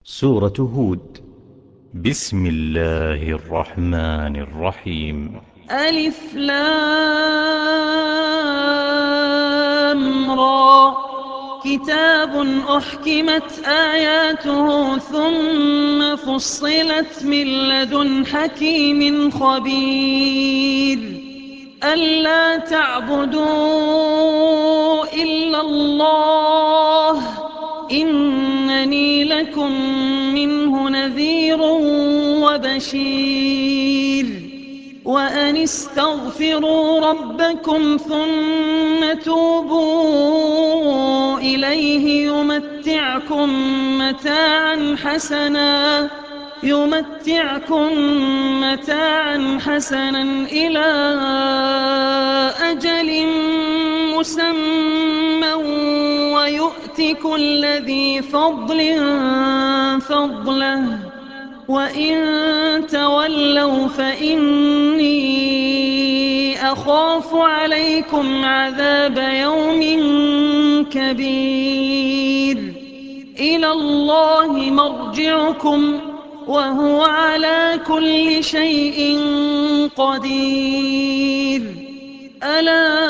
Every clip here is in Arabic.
سورة هود. بسم الله الرحمن الرحيم. ألف لام را. كتاب أحكمت آياته ثم فصلت من لدن حكيم خبير. ألا تعبدوا إلا الله إنني لكم منه نذير وبشير. وأن استغفروا ربكم ثم توبوا إليه يمتعكم متاعا حسنا إلى أجل مسمى ويؤت كل ذي فضل فضله وإن تولوا فإني أخاف عليكم عذاب يوم كبير. إلى الله مرجعكم وهو على كل شيء قدير. ألا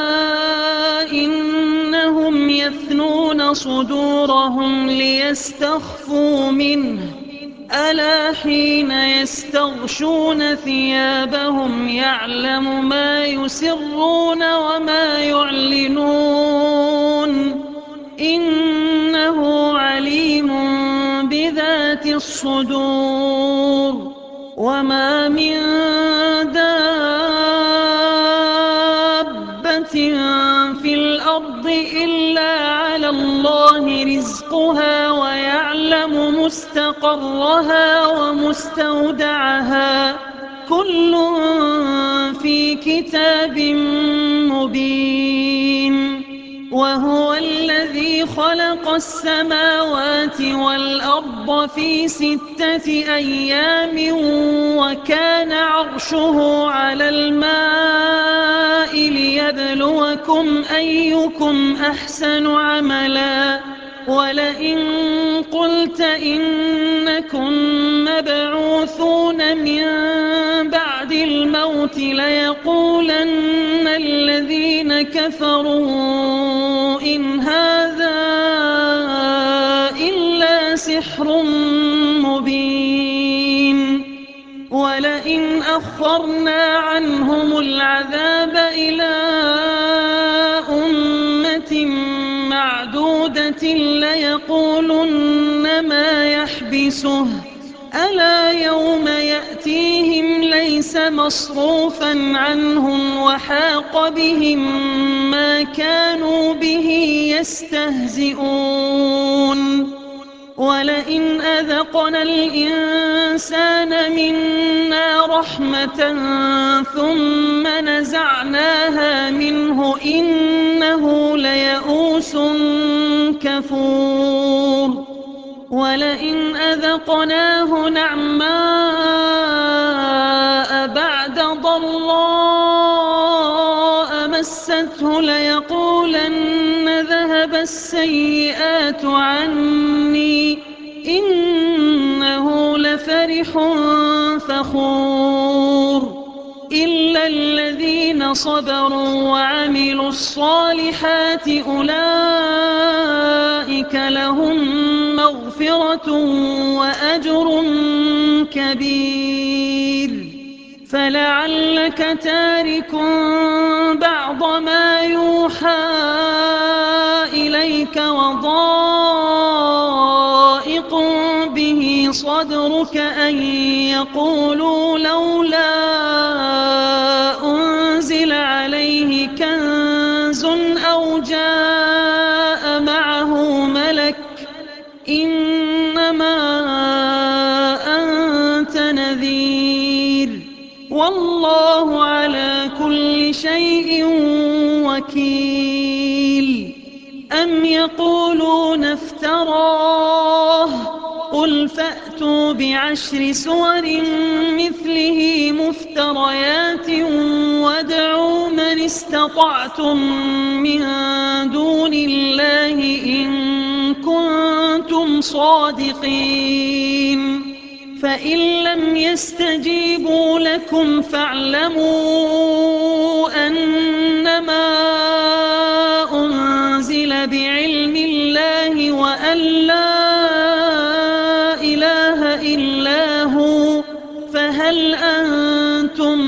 إنهم يثنون صدورهم ليستخفوا منه ألا حين يستغشون ثيابهم يعلم ما يسرون وما يعلنون إنه عليم بذات الصدور. وما من دابة في الأرض إلا على الله رزقها ويعلم مستقرها ومستودعها كل في كتاب مبين. وهو الذي خلق السماوات والأرض في 6 أيام وكان عرشه على الماء ليبلوكم أيكم أحسن عملا. ولئن قلت إنكم مبعوثون من بعد الموت ليقولن الذين كفروا إن هذا إلا سحر مبين. ولئن أخرنا عنهم العذاب إلى أمة معدودة ليقولن ما يحبسه ألا يوم يأتيهم ليس مصروفا عنهم وحاق بهم ما كانوا به يستهزئون. ولئن أذقنا الإنسان منا رحمة ثم نزعناها منه إنه ليئوس كفور. ولئن أذقناه نعماء بعد ضراء مسته ليقولن ذهب السيئات عني إنه لفرح فخور. إلا الذين صبروا وعملوا الصالحات أولئك لهم مغفرة وأجر كبير. فلعلك تارك بعض ما يوحى إليك وضائق به صدرك أن يقولوا لولا أنزل عليه كنز أو جاء معه ملك إنما أنت نذير والله على كل شيء وكيل. أم يقولون افتراه قل فأتوا ب10 سور مثله مفتريات وادعوا من استطعتم من دون الله إن كنتم كنتم صادقين فإن لم يستجيبوا لكم فاعلموا أنما أنزل بعلم الله وأن لا إله إلا هو فهل أنتم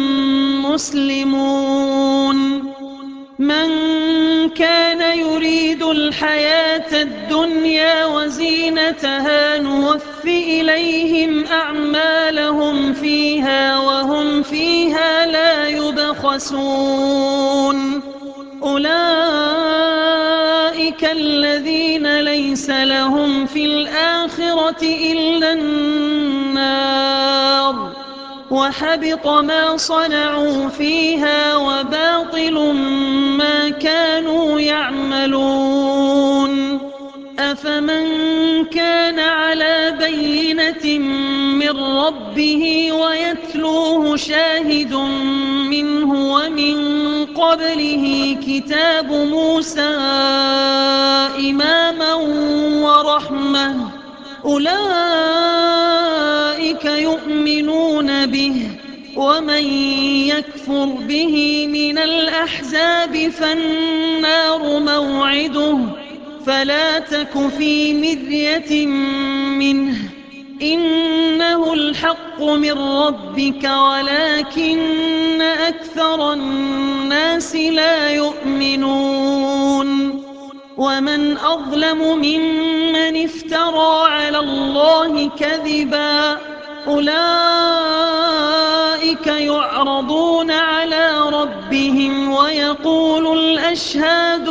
مسلمون من كان يريد الحياة الدنيا وزينتها نوف إليهم أعمالهم فيها وهم فيها لا يبخسون أولئك الذين ليس لهم في الآخرة إلا النار وحبط ما صنعوا فيها وباطل ما كانوا يعملون أفمن كان على بينة من ربه ويتلوه شاهد منه ومن قبله كتاب موسى إماما ورحمة أولئك يؤمنون به ومن يكفر به من الأحزاب فالنار موعده فلا تك في مرية منه إنه الحق من ربك ولكن أكثر الناس لا يؤمنون ومن أظلم ممن افترى على الله كذبا أولئك يعرضون على ربهم ويقول الأشهاد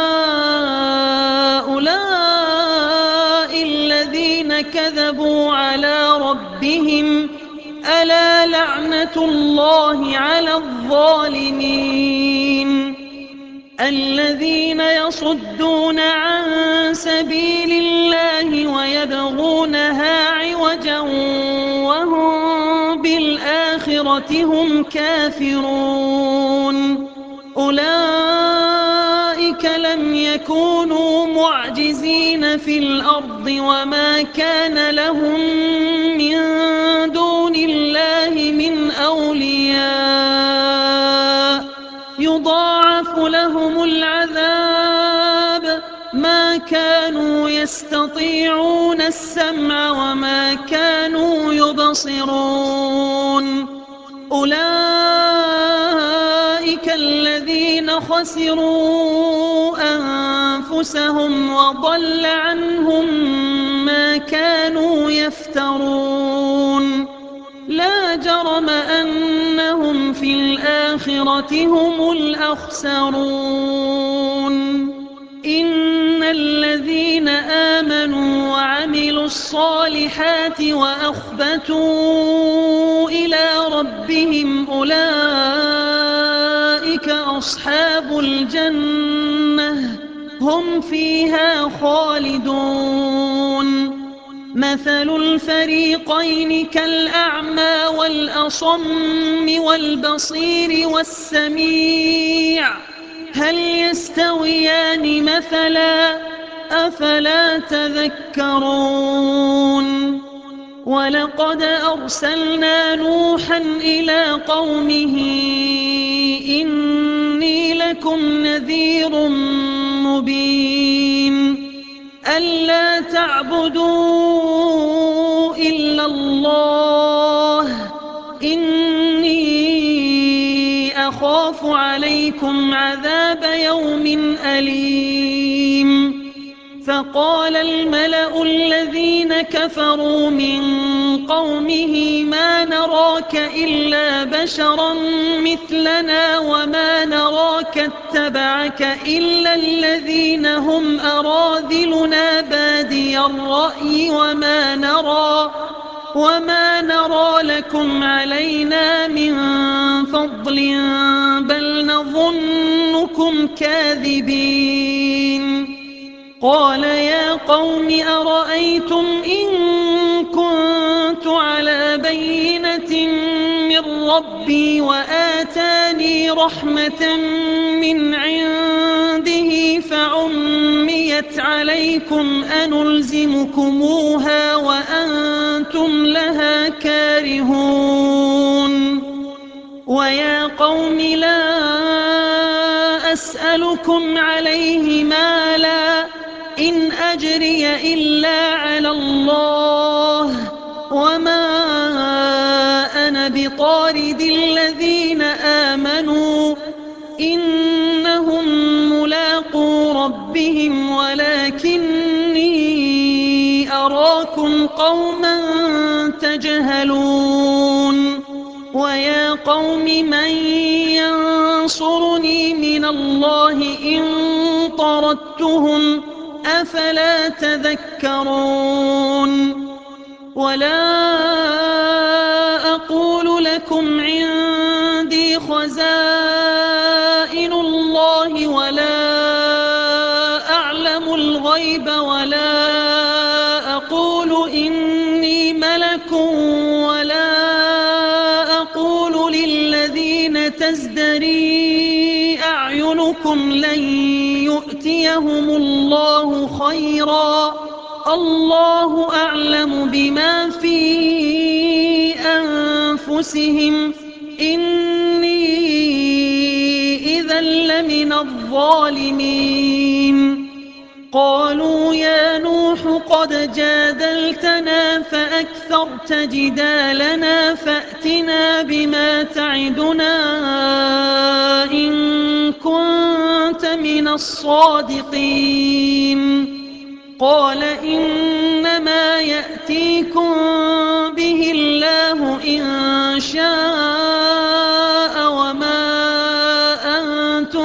هؤلاء الذين كذبوا على ربهم ألا لعنة الله على الظالمين الذين يصدون عن سبيل الله ويبغونها عوجا وهم بالآخرة هم كافرون أولئك لم يكونوا معجزين في الأرض وما كان لهم من دون الله من أولياء يضاعف لهم العذاب ما كانوا يستطيعون السمع وما كانوا يبصرون أولئك الذين خسروا أنفسهم وضل عنهم ما كانوا يفترون لا جرم أنهم في الآخرة هم الأخسرون إن الذين آمنوا وعملوا الصالحات وأخبتوا إلى ربهم أولئك أصحاب الجنة هم فيها خالدون مثل الفريقين كالأعمى والأصم والبصير والسميع هل يستويان مثلا أفلا تذكرون ولقد أرسلنا نوحا إلى قومه إني لكم نذير مبين ألا تعبدوا إلا الله إني أخاف عليكم عذاب يوم أليم فقال الملأ الذين كفروا من قومه ما نراك إلا بشرا مثلنا وما نراك اتبعك إلا الذين هم أراذلنا بادي الرأي وما نرى لكم علينا من فضل بل نظنكم كاذبين قال يا قوم أرأيتم إن كنت على بينة من ربي وآتاني رحمة من عنده فعميت عليكم أنلزمكموها وأنتم لها كارهون ويا قوم لا أسألكم عليه مالا إن أجري إلا على الله وما أنا بطارد الذين آمنوا إنهم ملاقو ربهم ولكني أراكم قوما تجهلون ويا قوم من ينصرني من الله إن طردتهم أفلا تذكرون ولا أقول لكم عندي خزائن الله ولا أعلم الغيب ولا أقول إني ملك ولا أقول للذين تزدري أعينكم لن يؤتيهم الله خيرا الله أعلم بما في أنفسهم إني إذا لمن الظالمين قالوا يا نوح قد جادلتنا فأكثرت جدالنا فأتنا بما تعدنا إن كنت من الصادقين قال إنما يأتيكم به الله إن شاء وما أنتم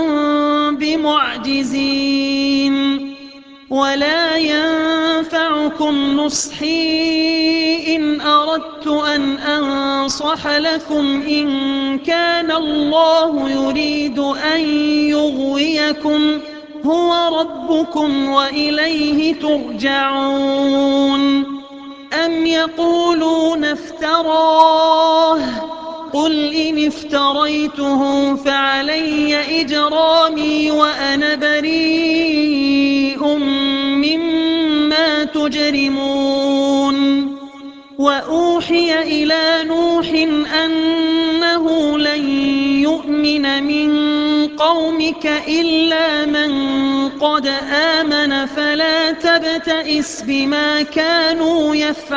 بمعجزين ولا ينفعكم نصحي إن أردت أن أنصح لكم إن كان الله يريد أن يغويكم هو ربكم وإليه ترجعون أم يقولون افتراه قل إن افتريته فعلي إجرامي وأنا بريء مما تجرمون وأوحي إلى نوح أنه لن يؤمن من قومك إلا من قد آمن فلا تبتئس بما كانوا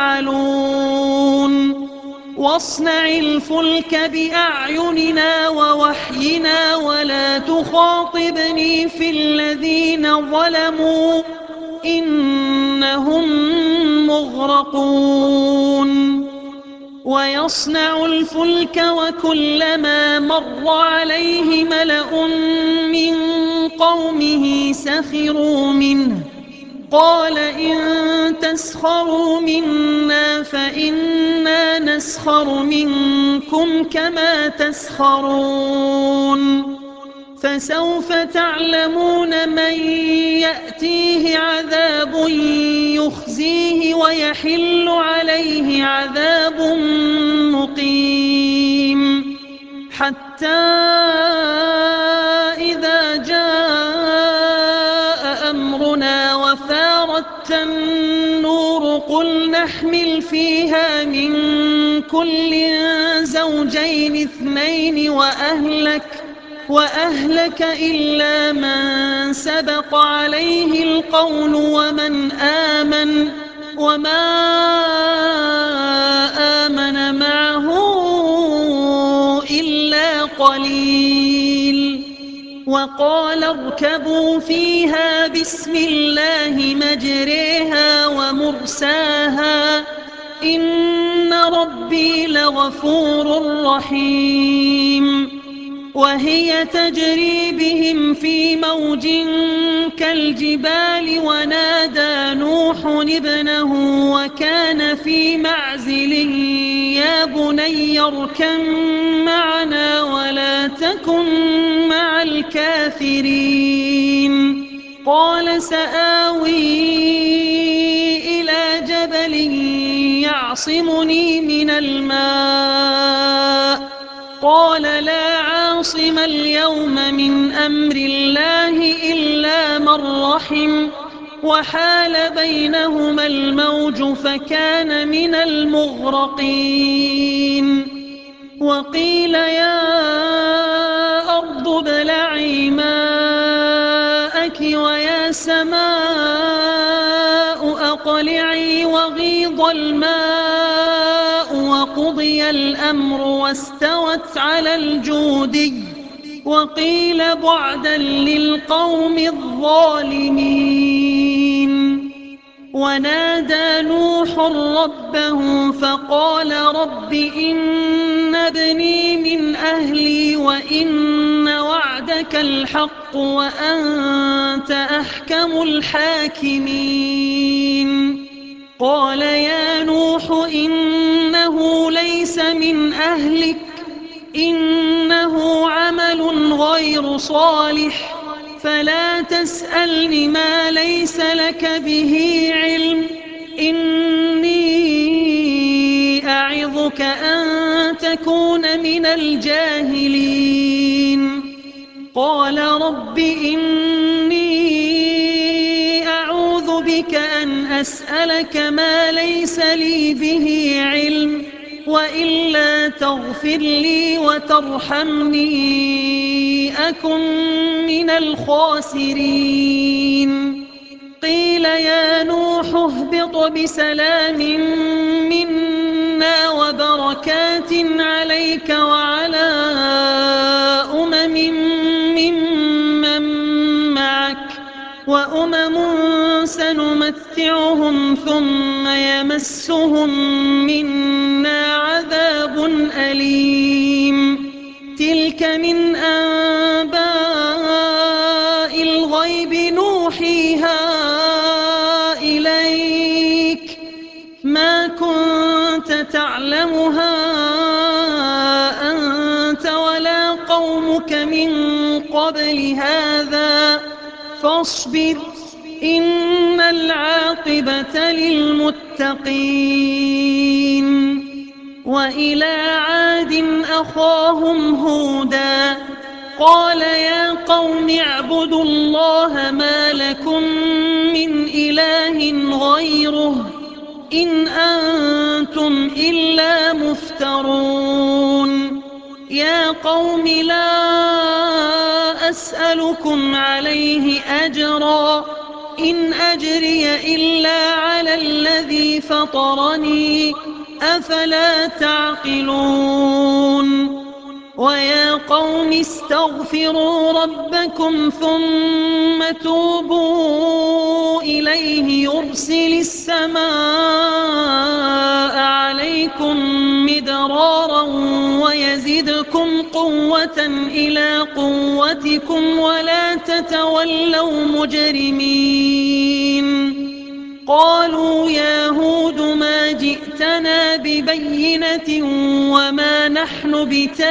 يفعلون واصنع الفلك بأعيننا ووحينا ولا تخاطبني في الذين ظلموا إنهم مغرقون ويصنع الفلك وكلما مر عليه ملأ من قومه سخروا منه قال إن تسخروا منا فإنا نسخر منكم كما تسخرون فسوف تعلمون من يأتيه عذاب يخزيه ويحل عليه عذاب مقيم حتى إذا جاء أمرنا وفارت النور قل نحمل فيها من كل زوجين اثنين وأهلك إلا من سبق عليه القول ومن آمن وما آمن معه إلا قليل وقال اركبوا فيها بسم الله مجريها ومرساها إن ربي لغفور رحيم وهي تجري بهم في موج كالجبال ونادى نوح ابنه وكان في معزل يا بني اركب معنا ولا تكن مع الكافرين قال سآوي إلى جبل يعصمني من الماء قال لا عاصم اليوم من أمر الله إلا من رحم وحال بينهما الموج فكان من المغرقين وقيل يا أرض ابلعي ماءك ويا سماء أقلعي وغيض الماء وقضي الأمر واستوت على الجودي وقيل بعدا للقوم الظالمين ونادى نوح ربه فقال رب إن ابني من أهلي وإن وعدك الحق وأنت أحكم الحاكمين قال يا نوح إنه ليس من أهلك إنه عمل غير صالح فلا تسألني ما ليس لك به علم إني أعظك أن تكون من الجاهلين قال رب إني أعوذ بك أن أسألك ما ليس لي به علم وإلا تغفر لي وترحمني أكن من الخاسرين قيل يا نوح اهبط بسلام منا وبركات عليك وعلى أمم ممن معك وأمم سنمتعهم ثم يمسهم منا عذاب أليم تلك من أنباء الغيب نوحيها إليك ما كنت تعلمها أنت ولا قومك من قبل هذا فاصبر إن العاقبة للمتقين وإلى عاد أخاهم هودا قال يا قوم اعبدوا الله ما لكم من إله غيره إن أنتم إلا مفترون يا قوم لا أسألكم عليه أجرا إن أجري إلا على الذي فطرني أفلا تعقلون ويا قوم استغفروا ربكم ثم توبوا إليه يرسل السماء عليكم مدرارا ويزدكم قوة إلى قوتكم ولا تتولوا مجرمين قالوا يا هود ما جئتنا ببينة وما نحن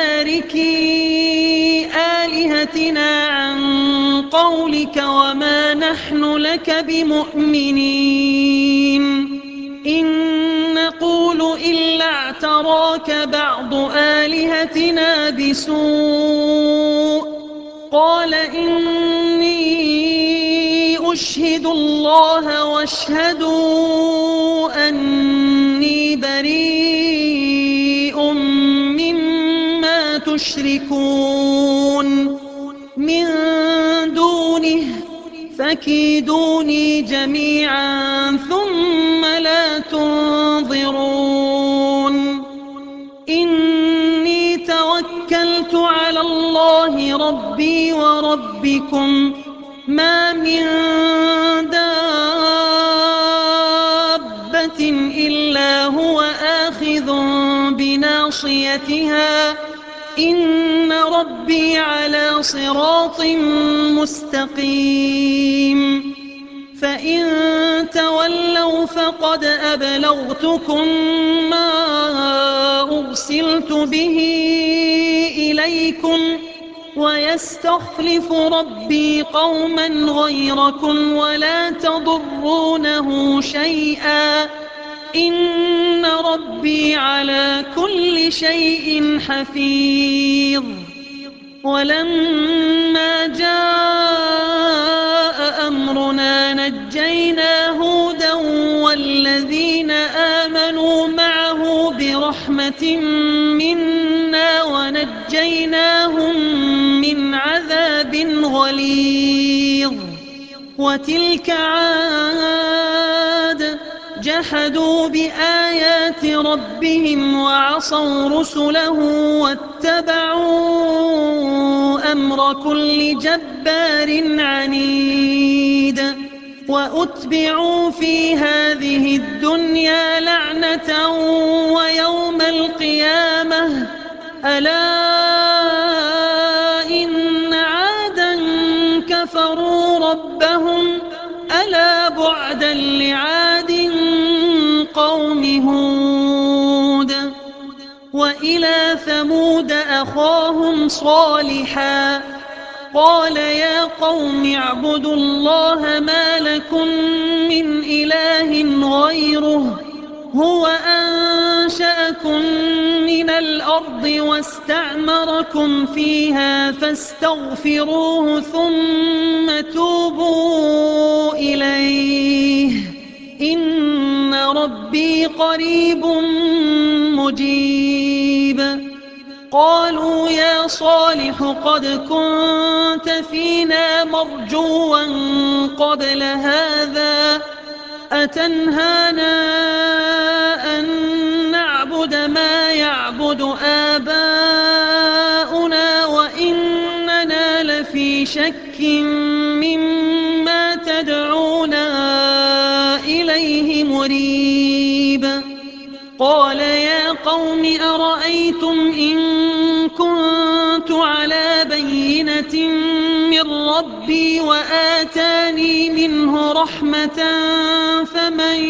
بتاركي آلهتنا عن قولك وما نحن لك بمؤمنين إن نقول إلا اعتراك بعض آلهتنا بسوء قال إني أشهد الله واشهدوا أني بريء مما تشركون من دونه فكيدوني جميعا ثم لا تنظرون إني توكلت على الله ربي وربكم ما من دابة إلا هو آخذ بناصيتها إن ربي على صراط مستقيم فإن تولوا فقد أبلغتكم ما أرسلت به إليكم ويستخلف ربي قوما غيركم ولا تضرونه شيئا إن ربي على كل شيء حفيظ. ولما جاء أمرنا نجينا هودا والذين آمنوا معه برحمة منا ونجيناهم من عذاب غليظ. وتلك عاد جحدوا بآيات ربهم وعصوا رسله واتبعوا أمر كل جبار عنيد. وأتبعوا في هذه الدنيا لعنة ويوم القيامة ألا إن عادا كفروا ربهم ألا بعدا لعاد قوم هود. وإلى ثمود أخاهم صالحا قال يا قوم اعبدوا الله ما لكم من إله غيره هو أنشأكم من الأرض واستعمركم فيها فاستغفروه ثم توبوا إليه إن ربي قريب مجيب. قالوا يا صالح قد كنت فينا مرجوا قبل هذا أتنهانا أن نعبد ما يعبد آباؤنا وإننا لفي شك مما تدعونا إليه مريب. قال يا قوم أرأيتم إن كنت على بينة من ربي وآتاني منه رحمة فمن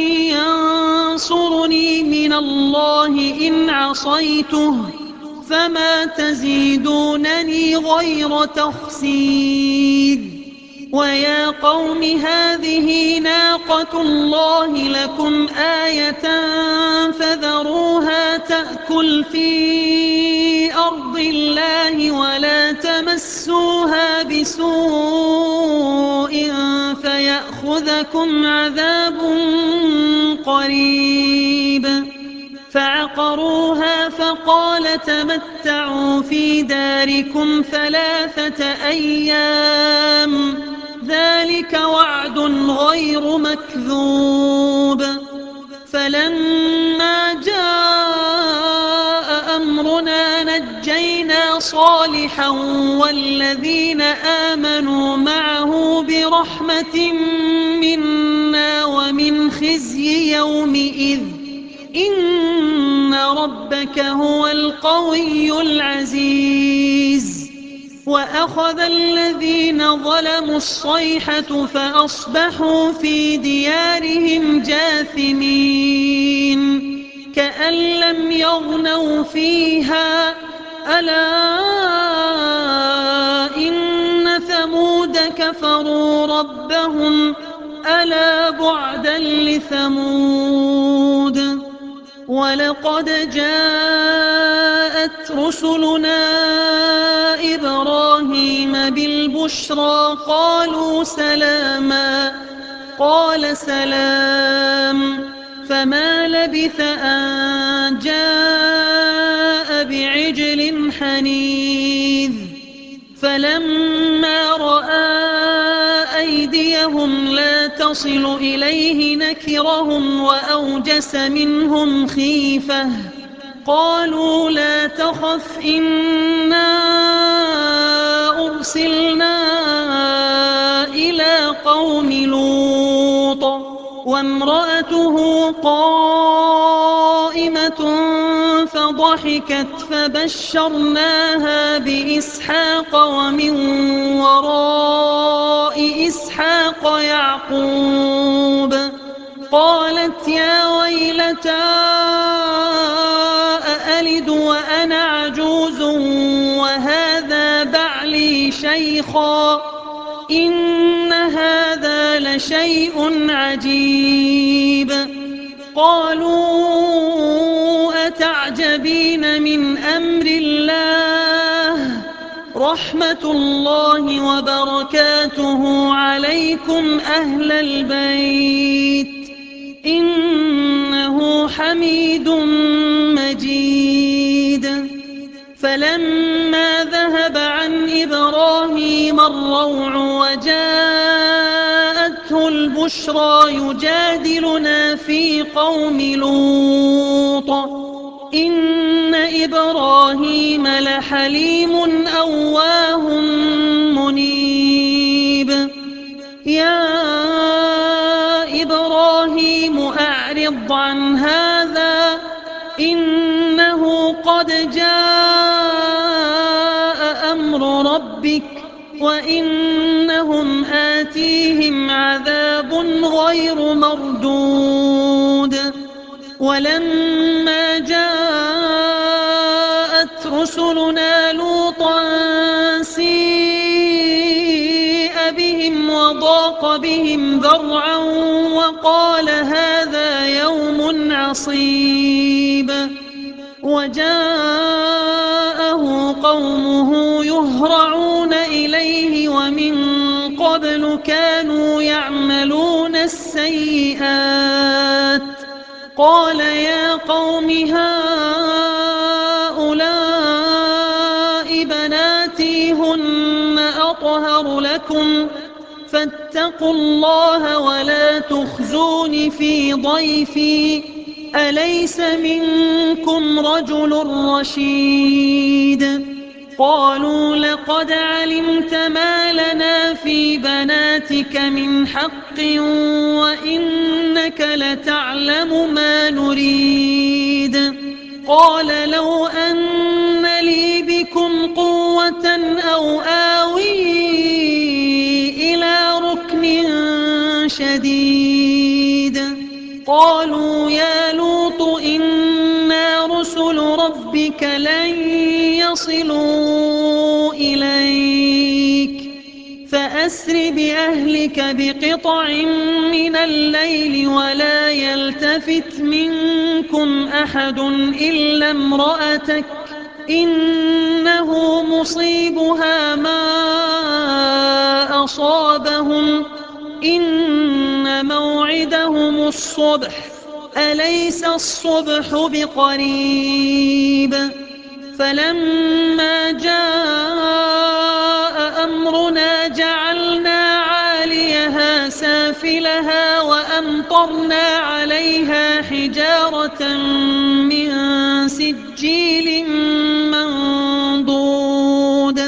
ينصرني من الله إن عصيته فما تزيدونني غير تخسير. ويا قوم هذه ناقة الله لكم آية فذروها تأكل في أرض الله ولا تمسوها بسوء فيأخذكم عذاب قريب. فعقروها فقال تمتعوا في داركم 3 أيام ذلك وعد غير مكذوب. فلما جاء أمرنا نجينا صالحا والذين آمنوا معه برحمة منا ومن خزي يومئذ إن ربك هو القوي العزيز. وأخذ الذين ظلموا الصيحة فأصبحوا في ديارهم جاثمين كأن لم يغنوا فيها ألا إن ثمود كفروا ربهم ألا بعدا لثمود. ولقد جاءت رسلنا إبراهيم بالبشرى قالوا سلاما قال سلام فما لبث أن جاء بعجل حنيذ. فلما رأى أيديهم لا تصل إليه نكرهم وأوجس منهم خيفة قالوا لا تخف إنا أرسلنا إلى قوم لوط وامرأته قائمة فضحكت فبشرناها بإسحاق ومن وراء إسحاق يعقوب. قالت يا ويلتى أألد وأنا عجوز وهذا بعلي شيخا إن هذا لشيء عجيب. قالوا تعجبين من أمر الله رحمة الله وبركاته عليكم أهل البيت إنه حميد مجيد. فلما ذهب عن إبراهيم الروع وجاءته البشرى يجادلنا في قوم لوط إن إبراهيم لحليم أواه منيب. يا إبراهيم أعرض عن هذا إنه قد جاء أمر ربك وإنهم آتيهم عذاب غير مردود. ولما جاءت رسلنا لوطا سيء بهم وضاق بهم ذرعا وقال هذا يوم عصيب. وجاءه قومه يهرعون إليه ومن قبل كانوا يعملون السيئات. قال يا قوم هؤلاء بناتي هن أطهر لكم فاتقوا الله ولا تخزون في ضيفي أليس منكم رجل رشيد. قالوا لقد علمت ما لنا في بناتك من حق وإنك لتعلم ما نريد. قال لو أن لي بكم قوة أو آوي إلى ركن شديد. قالوا يا لوط إنا رسل ربك لن يصلوا إليك فأسر بأهلك بقطع من الليل ولا يلتفت منكم أحد إلا امرأتك إنه مصيبها ما أصابهم إن موعدهم الصبح أليس الصبح بقريب. فلما جاء أمرنا جعلنا عاليها سافلها وأمطرنا عليها حجارة من سجيل منضود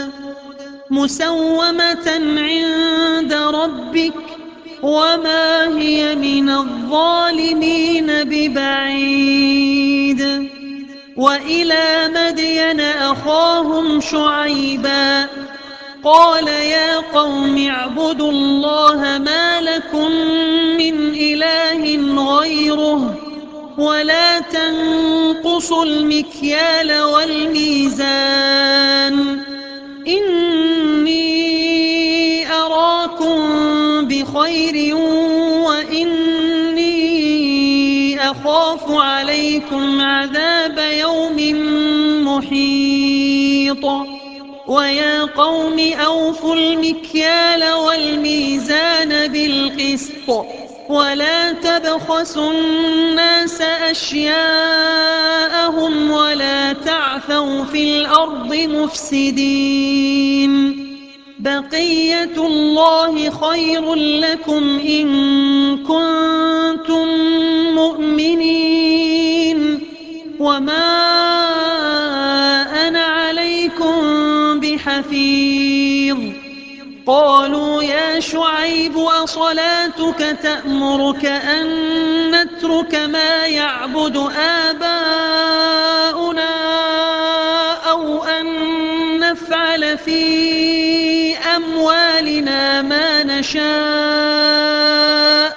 مسومة عند ربك وما هي من الظالمين ببعيد. وإلى مدين أخاهم شعيبا قال يا قوم اعبدوا الله ما لكم من إله غيره ولا تنقصوا المكيال والميزان إني أراكم بخير وإني أخاف عليكم عذاب يوم محيط. ويا قوم أوفوا المكيال والميزان بالقسط ولا تبخسوا الناس أشياءهم ولا تعثوا في الأرض مفسدين. بقية الله خير لكم إن كنتم مؤمنين وما أنا عليكم بحفيظ. قالوا يا شعيب أصلاتك تأمرك أن نترك ما يعبد آباؤنا أو أن نفعل في أموالنا ما نشاء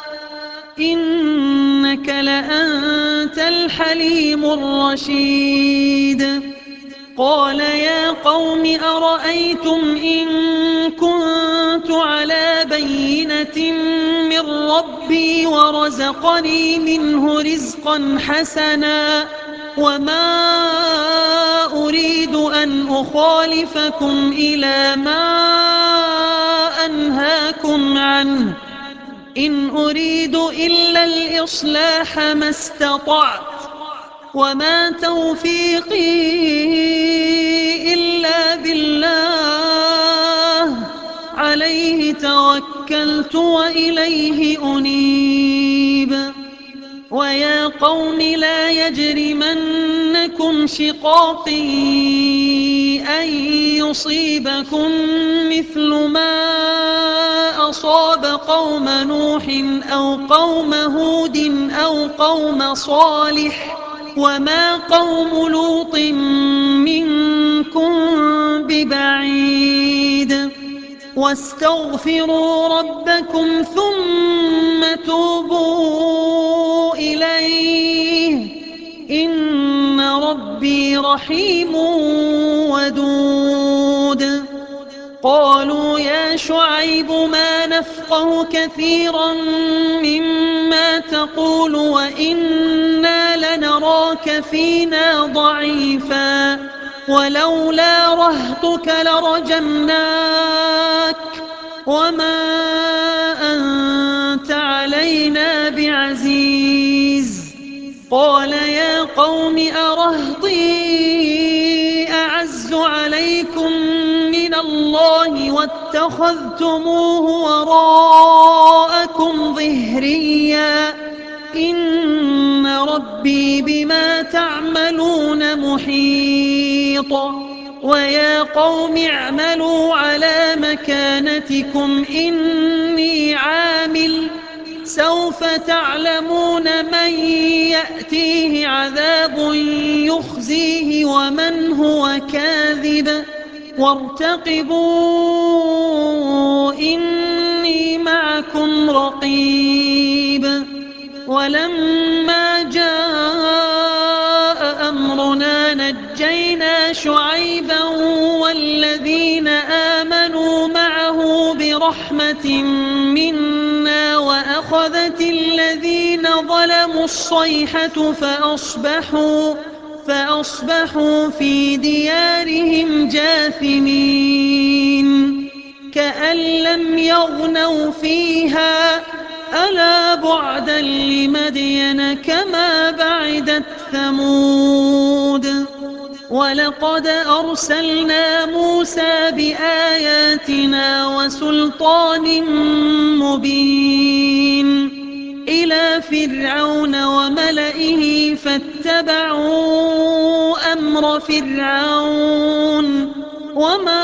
إنك لأنت الحليم الرشيد. قال يا قوم أرأيتم إن كنت على بينة من ربي ورزقني منه رزقا حسنا وما أريد أن أخالفكم إلى ما أنهاكم عنه، إن أريد إلا الإصلاح ما استطعت، وما توفيقي إلا بالله، عليه توكلت وإليه أنيب. ويا قوم لا يجرمنكم شقاقي أن يصيبكم مثل ما أصاب قوم نوح أو قوم هود أو قوم صالح، وما قوم لوط منكم ببعيد. واستغفروا ربكم ثم توبوا إليه، إن ربي رحيم ودود. قالوا يا شعيب ما نفقه كثيرا مما تقول وإنا لنراك فينا ضعيفا، ولولا رهطك لرجمناك، وما أنت علينا بعزيز. قال يا قوم أرهطي أعز عليكم من الله واتخذتموه وراءكم ظهريا، إن ربي بما تعملون محيط. ويا قوم اعملوا على مكانتكم إني عامل، سوف تعلمون من يأتيه عذاب يخزيه ومن هو كاذب، وارتقبوا إني معكم رقيب. ولما جاء أمرنا نجينا شعيبا والذين آمنوا معه برحمة منا، وأخذت الذين ظلموا الصيحة فأصبحوا في ديارهم جاثمين، كأن لم يغنوا فيها، ألا بعدا لمدين كما بعدت ثمود. ولقد أرسلنا موسى بآياتنا وسلطان مبين إلى فرعون وملئه فاتبعوا أمر فرعون، وما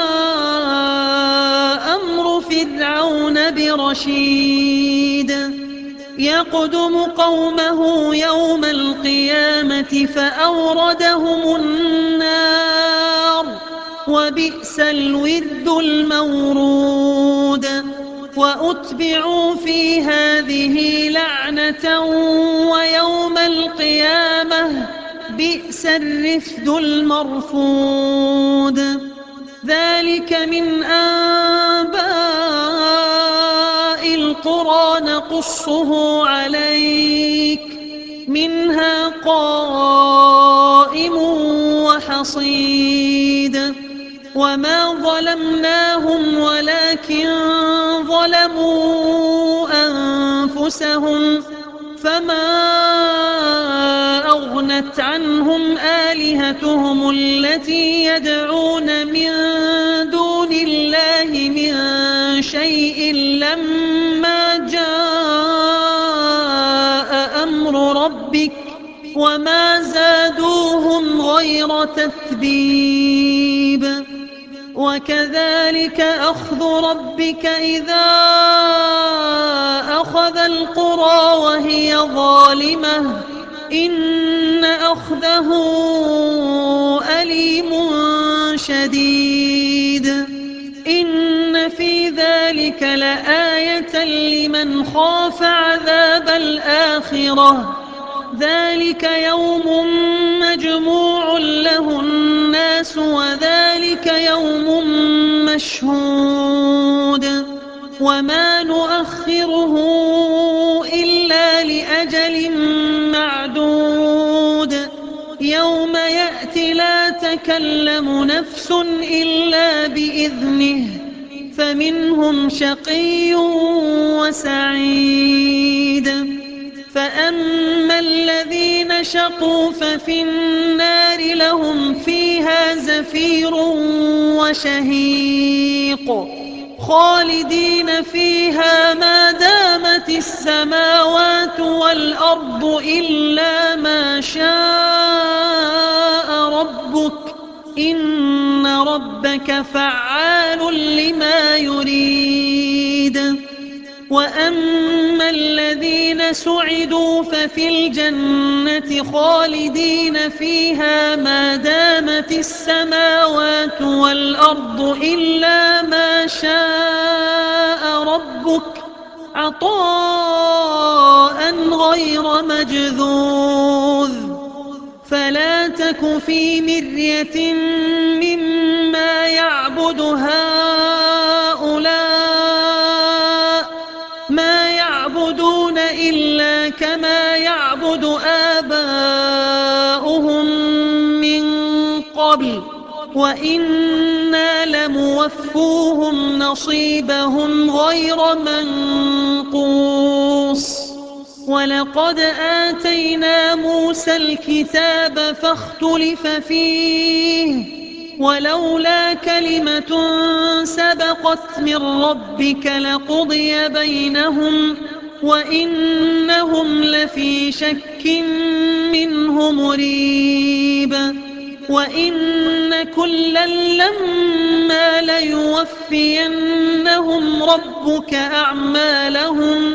أمر فرعون برشيد. يقدم قومه يوم القيامة فأوردهم النار، وبئس الورد المورود. وأتبعوا في هذه لعنة ويوم القيامة بئس الرفد المرفود. ذلك من أنباء القرى نقصه عليك، منها قائم وحصيد. وما ظلمناهم ولكن ظلموا أنفسهم، فما أغنت عنهم آلهتهم التي يدعون من دون الله من شيء لما جاء أمر ربك، وما زادوهم غير تتبيب. وكذلك أخذ ربك إذا أخذ القرى وهي ظالمة، إن أخذه أليم شديد. إن في ذلك لآية لمن خاف عذاب الآخرة، ذلك يوم مجموع له الناس، وذلك يوم مشهود. وما نؤخره إلا لأجل معدود، يوم يأتي لا تكلم نفس إلا بإذنه فمنهم شقي وسعيد. فأما الذين شقوا ففي النار لهم فيها زفير وشهيق خالدين فيها ما دامت السماوات والأرض إلا ما شاء ربك إن ربك فعال لما يريد. وأما الذين سعدوا ففي الجنة خالدين فيها ما دامت السماوات والأرض إلا ما شاء ربك عطاء غير مجذوذ. فلا تك في مرية مما يعبد هؤلاء ما يعبدون إلا كما يعبد آباؤهم من قبل وإنا لموفوهم نصيبهم غير منقوص. ولقد آتينا موسى الكتاب فاختلف فيه ولولا كلمة سبقت من ربك لقضي بينهم وإنهم لفي شك منه مريب. وإن كلا لما ليوفينهم ربك أعمالهم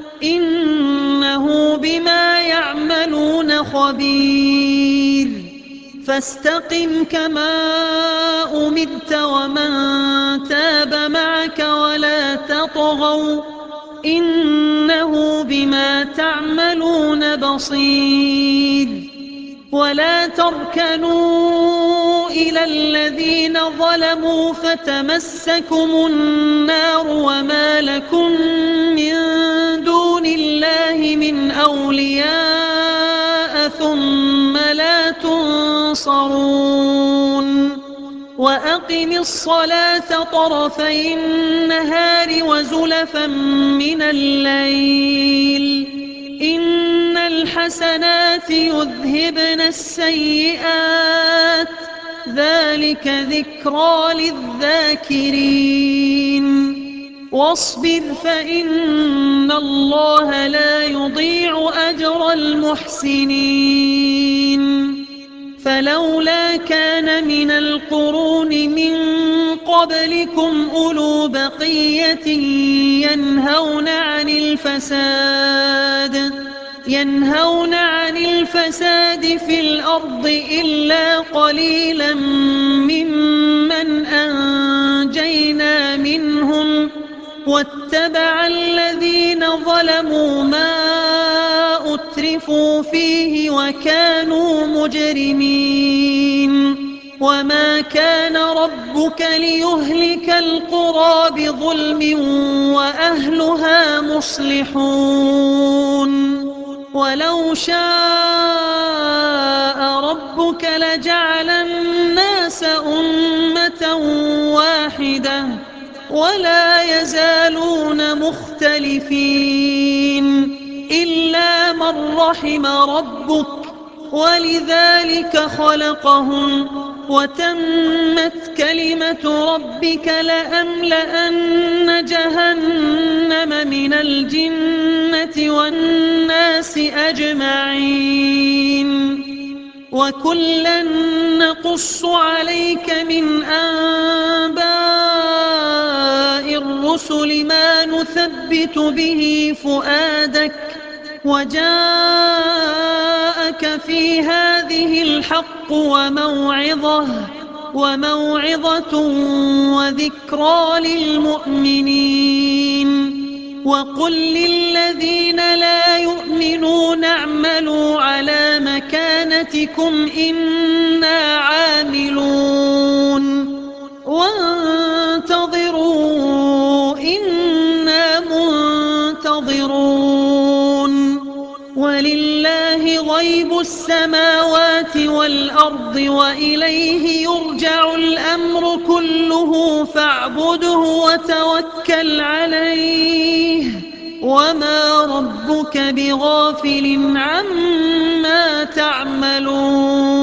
إنه بما يعملون خبير. فاستقم كما أمرت ومن تاب معك ولا تطغوا إنه بما تعملون بصير. ولا تركنوا إلى الذين ظلموا فتمسكم النار وما لكم من دون الله من أولياء ثم لا تنصرون. وأقم الصلاة طرفي النهار وزلفا من الليل إن الحسنات يذهبن السيئات ذلك ذكرى للذاكرين. واصبر فإن الله لا يضيع أجر المحسنين. فلولا كان من القرون من قبلكم أولو بقية ينهون عن الفساد في الأرض إلا قليلا ممن أنجينا منهم واتبع الذين ظلموا ما أترفوا فيه وكانوا مجرمين. وما كان ربك ليهلك القرى بظلم وأهلها مصلحون. ولو شاء ربك لجعل الناس أمة واحدة ولا يزالون مختلفين إلا من رحم ربك ولذلك خلقهم وتمت كلمة ربك لأملأن جهنم من الجنة والناس أجمعين. وكلا نقص عليك من أنباء الرسل ما نثبت به فؤادك وجاءك في هذه الحق وموعظة وذكرى للمؤمنين. وقل للذين لا يؤمنون اعملوا على مكانتكم إنا عاملون وانتظروا إنا منتظرون ولله غيب السماوات والأرض وإليه يرجع الأمر كله فاعبده وتوكل عليه وما ربك بغافل عما تعملون